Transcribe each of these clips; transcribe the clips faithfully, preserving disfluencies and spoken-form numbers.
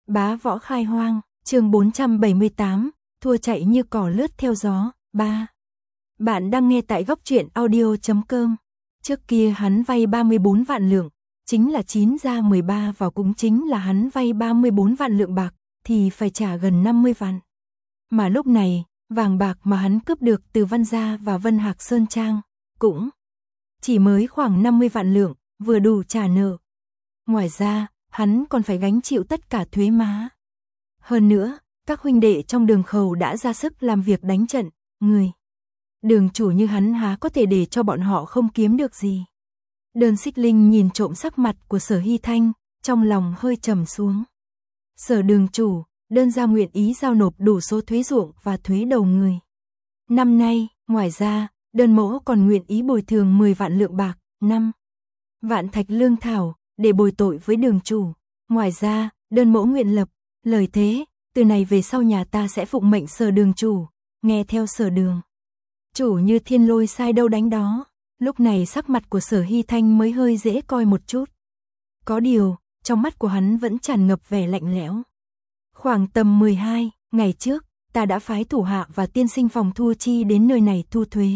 Bá võ khai hoang, chương bốn trăm bảy mươi tám, thua chạy như cỏ lướt theo gió, ba. Bạn đang nghe tại góc truyện audio chấm com. Trước kia hắn vay ba mươi bốn vạn lượng, chính là chín ra mười ba vào cũng chính là hắn vay ba mươi bốn vạn lượng bạc, thì phải trả gần năm mươi vạn. Mà lúc này, vàng bạc mà hắn cướp được từ Văn Gia và Vân Hạc Sơn Trang, cũng chỉ mới khoảng năm mươi vạn lượng, vừa đủ trả nợ. Ngoài ra, hắn còn phải gánh chịu tất cả thuế má. Hơn nữa, các huynh đệ trong Đường Khẩu đã ra sức làm việc đánh trận, người Đường chủ như hắn há có thể để cho bọn họ không kiếm được gì. Đơn Xích Linh nhìn trộm sắc mặt của Sở Hy Thanh, trong lòng hơi trầm xuống. Sở Đường chủ, đơn gia nguyện ý giao nộp đủ số thuế ruộng và thuế đầu người. Năm nay, ngoài ra, đơn mỗ còn nguyện ý bồi thường mười vạn lượng bạc, năm vạn thạch lương thảo, để bồi tội với đường chủ. Ngoài ra, đơn mỗ nguyện lập lời thế, từ này về sau nhà ta sẽ phụng mệnh Sở Đường chủ, nghe theo Sở Đường chủ như thiên lôi sai đâu đánh đó. Lúc này sắc mặt của Sở Hy Thanh mới hơi dễ coi một chút. Có điều, trong mắt của hắn vẫn tràn ngập vẻ lạnh lẽo. Khoảng tầm mười hai ngày trước, ta đã phái thủ hạ và tiên sinh phòng thu chi đến nơi này thu thuế.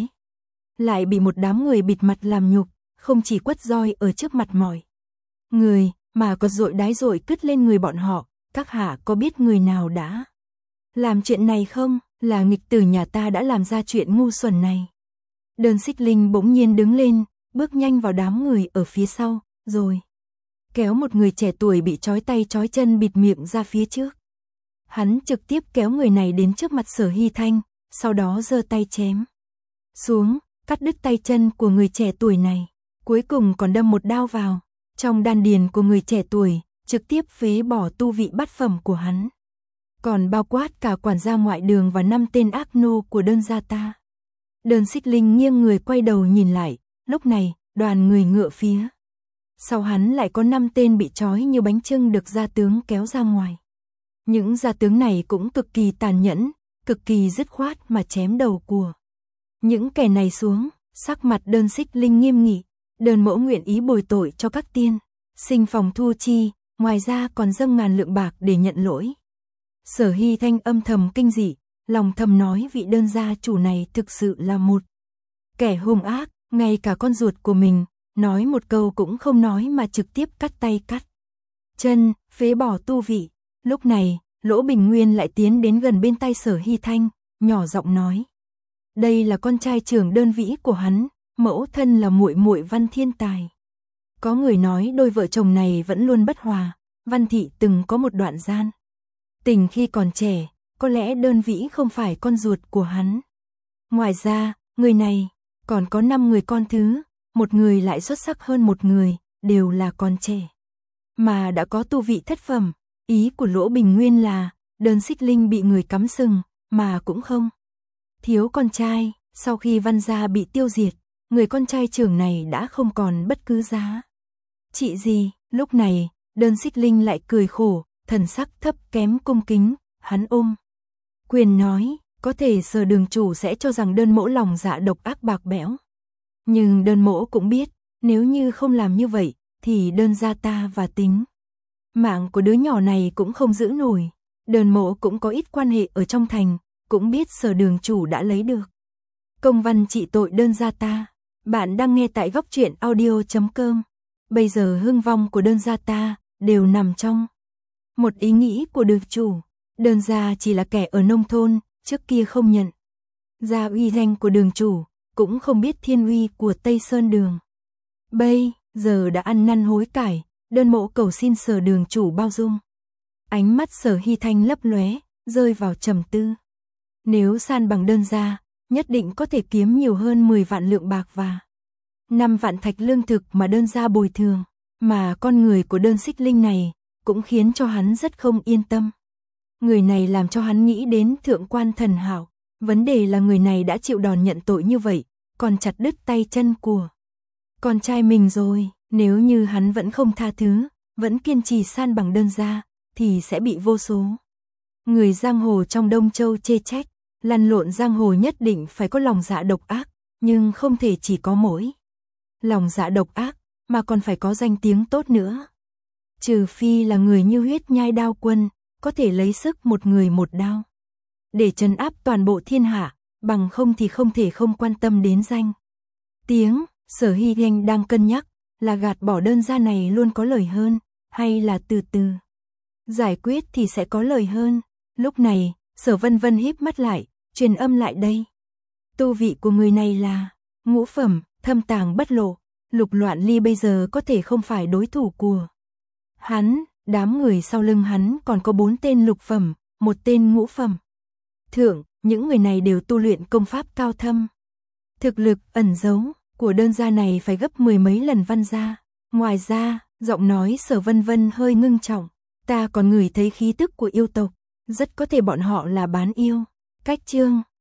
Lại bị một đám người bịt mặt làm nhục, không chỉ quất roi ở trước mặt mọi người, mà còn dội đái dội cứt lên người bọn họ. Các hạ có biết người nào đã làm chuyện này không? Là nghịch tử nhà ta đã làm ra chuyện ngu xuẩn này. Đơn Xích Linh bỗng nhiên đứng lên, bước nhanh vào đám người ở phía sau, rồi kéo một người trẻ tuổi bị trói tay trói chân bịt miệng ra phía trước. Hắn trực tiếp kéo người này đến trước mặt Sở Hy Thanh, sau đó giơ tay chém xuống, cắt đứt tay chân của người trẻ tuổi này, cuối cùng còn đâm một đao vào trong đan điền của người trẻ tuổi, trực tiếp phế bỏ tu vị bát phẩm của hắn. Còn bao quát cả quản gia ngoại đường và năm tên ác nô của đơn gia ta. Đơn Xích Linh nghiêng người quay đầu nhìn lại, lúc này, đoàn người ngựa phía sau hắn lại có năm tên bị trói như bánh chưng được gia tướng kéo ra ngoài. Những gia tướng này cũng cực kỳ tàn nhẫn, cực kỳ dứt khoát mà chém đầu của những kẻ này xuống. Sắc mặt Đơn Xích Linh nghiêm nghị, đơn mỗ nguyện ý bồi tội cho các tiên sinh phòng thu chi, ngoài ra còn dâng ngàn lượng bạc để nhận lỗi. Sở Hy Thanh âm thầm kinh dị, lòng thầm nói vị đơn gia chủ này thực sự là một kẻ hung ác, ngay cả con ruột của mình, nói một câu cũng không nói mà trực tiếp cắt tay cắt chân, phế bỏ tu vị. Lúc này, Lỗ Bình Nguyên lại tiến đến gần bên tay Sở Hy Thanh, nhỏ giọng nói: đây là con trai trưởng đơn vĩ của hắn, mẫu thân là muội muội Văn Thiên Tài. Có người nói đôi vợ chồng này vẫn luôn bất hòa, Văn thị từng có một đoạn gian tình khi còn trẻ, có lẽ đơn vĩ không phải con ruột của hắn. Ngoài ra, người này còn có năm người con thứ, một người lại xuất sắc hơn một người, đều là con trẻ, mà đã có tu vị thất phẩm. Ý của Lỗ Bình Nguyên là, Đơn Xích Linh bị người cắm sừng, mà cũng không thiếu con trai. Sau khi Văn gia bị tiêu diệt, người con trai trưởng này đã không còn bất cứ giá trị gì. Lúc này, Đơn Xích Linh lại cười khổ, thần sắc thấp kém cung kính, hắn ôm quyền nói, có thể Sở Đường chủ sẽ cho rằng đơn mỗ lòng dạ độc ác bạc bẽo. Nhưng đơn mỗ cũng biết, nếu như không làm như vậy, thì đơn gia ta và tính mạng của đứa nhỏ này cũng không giữ nổi. Đơn mỗ cũng có ít quan hệ ở trong thành, cũng biết Sở Đường chủ đã lấy được công văn trị tội đơn gia ta. Bạn đang nghe tại góc truyện audio chấm com. Bây giờ hưng vong của đơn gia ta đều nằm trong một ý nghĩ của đường chủ. Đơn gia chỉ là kẻ ở nông thôn, trước kia không nhận ra uy danh của đường chủ, cũng không biết thiên uy của Tây Sơn Đường. Bây giờ đã ăn năn hối cải, đơn mộ cầu xin Sở Đường chủ bao dung. Ánh mắt Sở Hy Thanh lấp lóe, rơi vào trầm tư. Nếu san bằng đơn gia, nhất định có thể kiếm nhiều hơn mười vạn lượng bạc và năm vạn thạch lương thực mà đơn gia bồi thường. Mà con người của Đơn Xích Linh này cũng khiến cho hắn rất không yên tâm. Người này làm cho hắn nghĩ đến thượng quan thần hảo. Vấn đề là người này đã chịu đòn nhận tội như vậy, còn chặt đứt tay chân của con trai mình rồi. Nếu như hắn vẫn không tha thứ, vẫn kiên trì san bằng đơn gia, thì sẽ bị vô số người giang hồ trong Đông Châu chê trách. Lăn lộn giang hồ nhất định phải có lòng dạ độc ác, nhưng không thể chỉ có mỗi lòng dạ độc ác, mà còn phải có danh tiếng tốt nữa. Trừ phi là người như Huyết Nhai Đao Quân, có thể lấy sức một người một đao. Để trấn áp toàn bộ thiên hạ, bằng không thì không thể không quan tâm đến danh tiếng. Sở Hy Anh đang cân nhắc, là gạt bỏ đơn gia này luôn có lời hơn, hay là từ từ giải quyết thì sẽ có lời hơn. Lúc này, Sở Vân Vân híp mắt lại, truyền âm lại đây. Tu vị của người này là ngũ phẩm, thâm tàng bất lộ, Lục Loạn Ly bây giờ có thể không phải đối thủ của hắn, đám người sau lưng hắn còn có bốn tên lục phẩm, một tên ngũ phẩm. Thượng, những người này đều tu luyện công pháp cao thâm. Thực lực ẩn giấu của đơn gia này phải gấp mười mấy lần Văn gia. Ngoài ra, giọng nói Sở Vân Vân hơi ngưng trọng, ta còn ngửi thấy khí tức của yêu tộc, rất có thể bọn họ là bán yêu. Cách chương